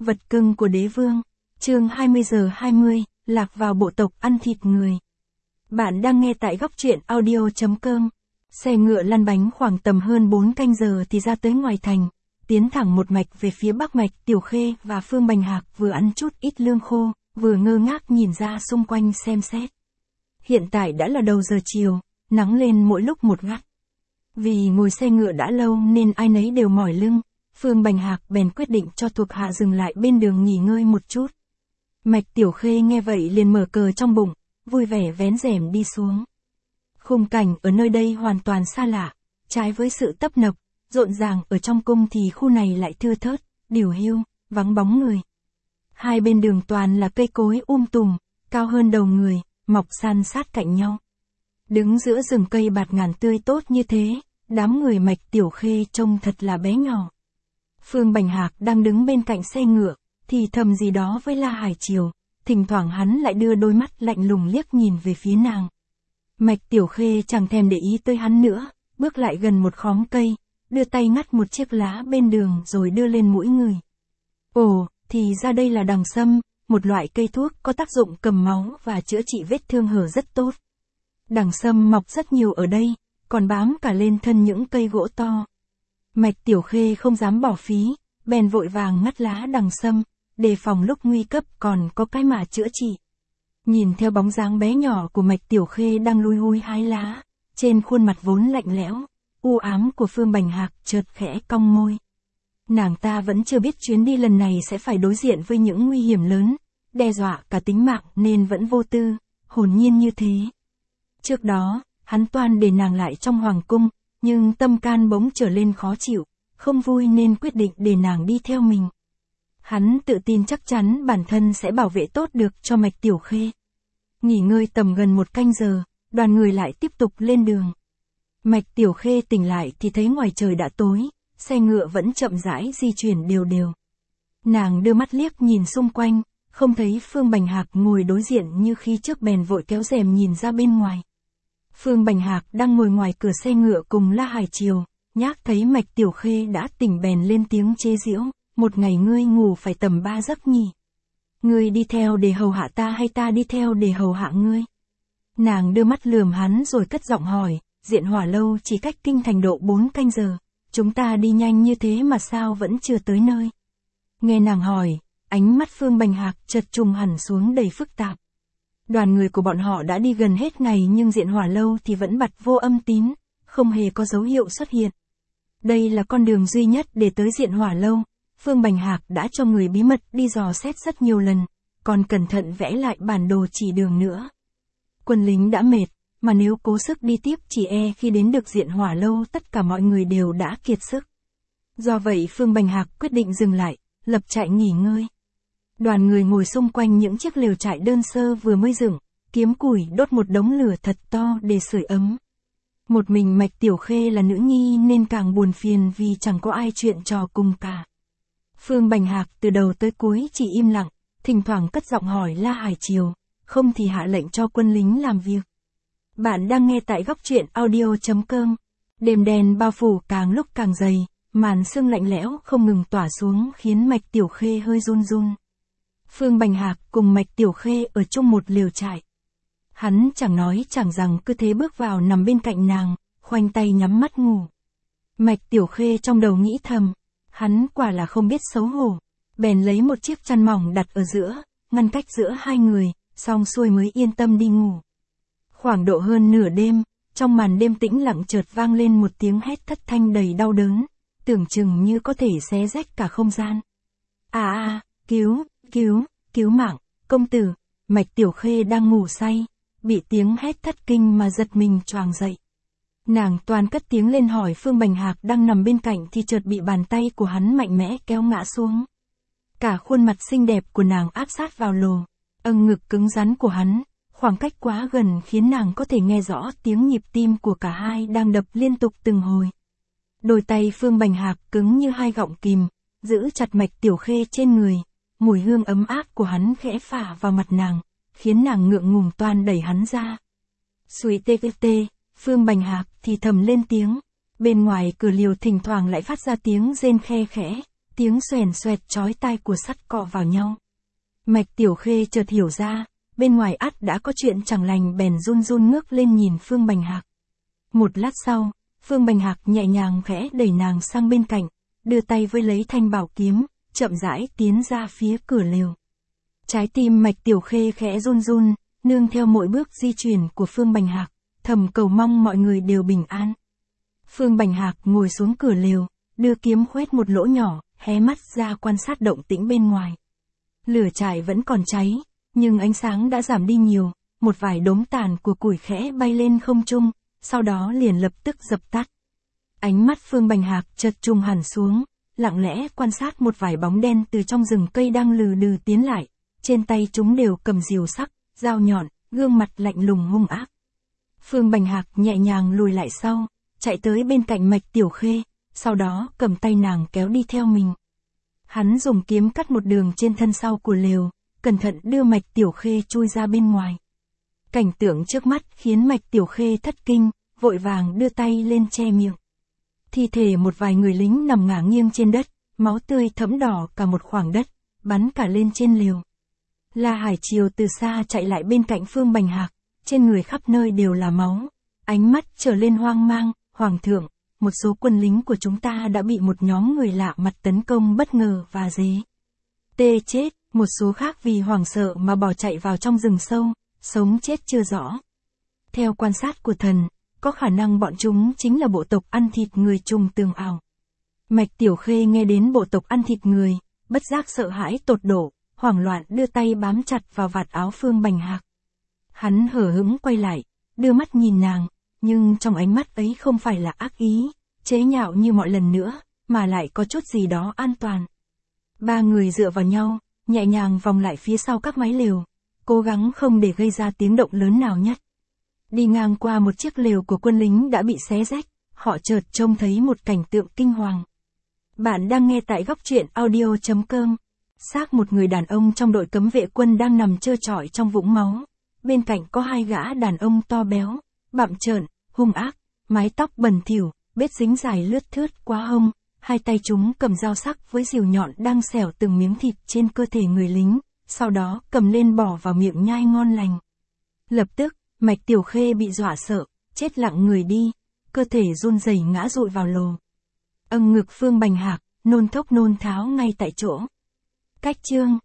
Vật cưng của đế vương. Chương 20:20, lạc vào bộ tộc ăn thịt người. Bạn đang nghe tại góc truyện audio.com. Xe ngựa lăn bánh khoảng tầm hơn 4 canh giờ thì ra tới ngoài thành, tiến thẳng một mạch về phía bắc mạch. Tiểu Khê và Phương Bành Hạc vừa ăn chút ít lương khô, vừa ngơ ngác nhìn ra xung quanh xem xét. Hiện tại đã là đầu giờ chiều, nắng lên mỗi lúc một gắt. Vì ngồi xe ngựa đã lâu nên ai nấy đều mỏi lưng, Phương Bành Hạc bèn quyết định cho thuộc hạ dừng lại bên đường nghỉ ngơi một chút. Mạch Tiểu Khê nghe vậy liền mở cờ trong bụng, vui vẻ vén rèm đi xuống. Khung cảnh ở nơi đây hoàn toàn xa lạ, trái với sự tấp nập, rộn ràng ở trong cung thì khu này lại thưa thớt, điều hiu, vắng bóng người. Hai bên đường toàn là cây cối tùm, cao hơn đầu người, mọc san sát cạnh nhau. Đứng giữa rừng cây bạt ngàn tươi tốt như thế, đám người Mạch Tiểu Khê trông thật là bé nhỏ. Phương Bành Hạc đang đứng bên cạnh xe ngựa, thì thầm gì đó với La Hải Triều, thỉnh thoảng hắn lại đưa đôi mắt lạnh lùng liếc nhìn về phía nàng. Mạch Tiểu Khê chẳng thèm để ý tới hắn nữa, bước lại gần một khóm cây, đưa tay ngắt một chiếc lá bên đường rồi đưa lên mũi người. Ồ, thì ra đây là đằng sâm, một loại cây thuốc có tác dụng cầm máu và chữa trị vết thương hở rất tốt. Đằng sâm mọc rất nhiều ở đây, còn bám cả lên thân những cây gỗ to. Mạch Tiểu Khê không dám bỏ phí, bèn vội vàng ngắt lá đằng sâm, đề phòng lúc nguy cấp còn có cái mà chữa trị. Nhìn theo bóng dáng bé nhỏ của Mạch Tiểu Khê đang lui hui hái lá, trên khuôn mặt vốn lạnh lẽo, u ám của Phương Bành Hạc chợt khẽ cong môi. Nàng ta vẫn chưa biết chuyến đi lần này sẽ phải đối diện với những nguy hiểm lớn, đe dọa cả tính mạng nên vẫn vô tư, hồn nhiên như thế. Trước đó, hắn toan để nàng lại trong hoàng cung, nhưng tâm can bỗng trở lên khó chịu, không vui nên quyết định để nàng đi theo mình. Hắn tự tin chắc chắn bản thân sẽ bảo vệ tốt được cho Mạch Tiểu Khê. Nghỉ ngơi tầm gần một canh giờ, đoàn người lại tiếp tục lên đường. Mạch Tiểu Khê tỉnh lại thì thấy ngoài trời đã tối, xe ngựa vẫn chậm rãi di chuyển đều đều. Nàng đưa mắt liếc nhìn xung quanh, không thấy Phương Bành Hạc ngồi đối diện như khi trước bèn vội kéo rèm nhìn ra bên ngoài. Phương Bành Hạc đang ngồi ngoài cửa xe ngựa cùng La Hải Triều, nhác thấy Mạch Tiểu Khê đã tỉnh bèn lên tiếng chế giễu, một ngày ngươi ngủ phải tầm 3 giấc nhỉ? Ngươi đi theo để hầu hạ ta hay ta đi theo để hầu hạ ngươi? Nàng đưa mắt lườm hắn rồi cất giọng hỏi, Diện Hỏa Lâu chỉ cách kinh thành độ 4 canh giờ, chúng ta đi nhanh như thế mà sao vẫn chưa tới nơi? Nghe nàng hỏi, ánh mắt Phương Bành Hạc chợt trùng hẳn xuống đầy phức tạp. Đoàn người của bọn họ đã đi gần hết ngày nhưng Diện Hỏa Lâu thì vẫn bặt vô âm tín, không hề có dấu hiệu xuất hiện. Đây là con đường duy nhất để tới Diện Hỏa Lâu, Phương Bành Hạc đã cho người bí mật đi dò xét rất nhiều lần, còn cẩn thận vẽ lại bản đồ chỉ đường nữa. Quân lính đã mệt, mà nếu cố sức đi tiếp chỉ e khi đến được Diện Hỏa Lâu tất cả mọi người đều đã kiệt sức. Do vậy Phương Bành Hạc quyết định dừng lại, lập trại nghỉ ngơi. Đoàn người ngồi xung quanh những chiếc lều trại đơn sơ vừa mới dựng, kiếm củi đốt một đống lửa thật to để sưởi ấm. Một mình Mạch Tiểu Khê là nữ nhi nên càng buồn phiền vì chẳng có ai chuyện trò cùng cả. Phương Bành Hạc từ đầu tới cuối chỉ im lặng, thỉnh thoảng cất giọng hỏi La Hải Triều, không thì hạ lệnh cho quân lính làm việc. Bạn đang nghe tại góc truyện audio.com. Đêm đen bao phủ càng lúc càng dày, màn sương lạnh lẽo không ngừng tỏa xuống khiến Mạch Tiểu Khê hơi run run. Phương Bành Hạc cùng Mạch Tiểu Khê ở chung một lều trại. Hắn chẳng nói chẳng rằng cứ thế bước vào nằm bên cạnh nàng, khoanh tay nhắm mắt ngủ. Mạch Tiểu Khê trong đầu nghĩ thầm, hắn quả là không biết xấu hổ, bèn lấy một chiếc chăn mỏng đặt ở giữa, ngăn cách giữa hai người, xong xuôi mới yên tâm đi ngủ. Khoảng độ hơn nửa đêm, trong màn đêm tĩnh lặng chợt vang lên một tiếng hét thất thanh đầy đau đớn, tưởng chừng như có thể xé rách cả không gian. Cứu mạng, công tử! Mạch Tiểu Khê đang ngủ say, bị tiếng hét thất kinh mà giật mình choàng dậy. Nàng toan cất tiếng lên hỏi Phương Bành Hạc đang nằm bên cạnh thì chợt bị bàn tay của hắn mạnh mẽ kéo ngã xuống. Cả khuôn mặt xinh đẹp của nàng áp sát vào lồ, ngực cứng rắn của hắn, khoảng cách quá gần khiến nàng có thể nghe rõ tiếng nhịp tim của cả hai đang đập liên tục từng hồi. Đôi tay Phương Bành Hạc cứng như hai gọng kìm, giữ chặt Mạch Tiểu Khê trên người, mùi hương ấm áp của hắn khẽ phả vào mặt nàng, khiến nàng ngượng ngùng toan đẩy hắn ra. Suy tê tê, Phương Bành Hạc thì thầm lên tiếng, bên ngoài cửa liều thỉnh thoảng lại phát ra tiếng rên khe khẽ, tiếng xoèn xoẹt chói tai của sắt cọ vào nhau. Mạch Tiểu Khê chợt hiểu ra, bên ngoài ắt đã có chuyện chẳng lành, bèn run run ngước lên nhìn Phương Bành Hạc. Một lát sau, Phương Bành Hạc nhẹ nhàng khẽ đẩy nàng sang bên cạnh, đưa tay với lấy thanh bảo kiếm, chậm rãi tiến ra phía cửa lều. Trái tim Mạch Tiểu Khê khẽ run run, nương theo mỗi bước di chuyển của Phương Bành Hạc, thầm cầu mong mọi người đều bình an. Phương Bành Hạc ngồi xuống cửa lều, đưa kiếm khoét một lỗ nhỏ, hé mắt ra quan sát động tĩnh bên ngoài. Lửa trại vẫn còn cháy, nhưng ánh sáng đã giảm đi nhiều, một vài đốm tàn của củi khẽ bay lên không trung, sau đó liền lập tức dập tắt. Ánh mắt Phương Bành Hạc chợt trùng hẳn xuống, lặng lẽ quan sát một vài bóng đen từ trong rừng cây đang lừ đừ tiến lại, trên tay chúng đều cầm rìu sắc, dao nhọn, gương mặt lạnh lùng hung ác. Phương Bành Hạc nhẹ nhàng lùi lại sau, chạy tới bên cạnh Mạch Tiểu Khê, sau đó cầm tay nàng kéo đi theo mình. Hắn dùng kiếm cắt một đường trên thân sau của lều, cẩn thận đưa Mạch Tiểu Khê chui ra bên ngoài. Cảnh tượng trước mắt khiến Mạch Tiểu Khê thất kinh, vội vàng đưa tay lên che miệng. Thi thể một vài người lính nằm ngả nghiêng trên đất, máu tươi thẫm đỏ cả một khoảng đất, bắn cả lên trên lều. La Hải Triều từ xa chạy lại bên cạnh Phương Bành Hạc, trên người khắp nơi đều là máu, ánh mắt trở lên hoang mang. Hoàng thượng, một số quân lính của chúng ta đã bị một nhóm người lạ mặt tấn công bất ngờ và tê chết, một số khác vì hoảng sợ mà bỏ chạy vào trong rừng sâu, sống chết chưa rõ. Theo quan sát của thần, có khả năng bọn chúng chính là bộ tộc ăn thịt người trùng tường ảo. Mạch Tiểu Khê nghe đến bộ tộc ăn thịt người, bất giác sợ hãi tột độ, hoảng loạn đưa tay bám chặt vào vạt áo Phương Bành Hạc. Hắn hở hững quay lại, đưa mắt nhìn nàng, nhưng trong ánh mắt ấy không phải là ác ý, chế nhạo như mọi lần nữa, mà lại có chút gì đó an toàn. Ba người dựa vào nhau, nhẹ nhàng vòng lại phía sau các mái lều, cố gắng không để gây ra tiếng động lớn nào nhất. Đi ngang qua một chiếc lều của quân lính đã bị xé rách, họ chợt trông thấy một cảnh tượng kinh hoàng. Bạn đang nghe tại góc truyện audio.com. Xác một người đàn ông trong đội cấm vệ quân đang nằm trơ trọi trong vũng máu. Bên cạnh có hai gã đàn ông to béo, bặm trợn, hung ác, mái tóc bẩn thỉu, vết dính dài lướt thướt quá hông, hai tay chúng cầm dao sắc với rìu nhọn đang xẻo từng miếng thịt trên cơ thể người lính, sau đó cầm lên bỏ vào miệng nhai ngon lành. Lập tức, Mạch Tiểu Khê bị dọa sợ, chết lặng người đi, cơ thể run rẩy ngã dụi vào lồ. Ngực Phương Bành Hạc, nôn thốc nôn tháo ngay tại chỗ. Cách chương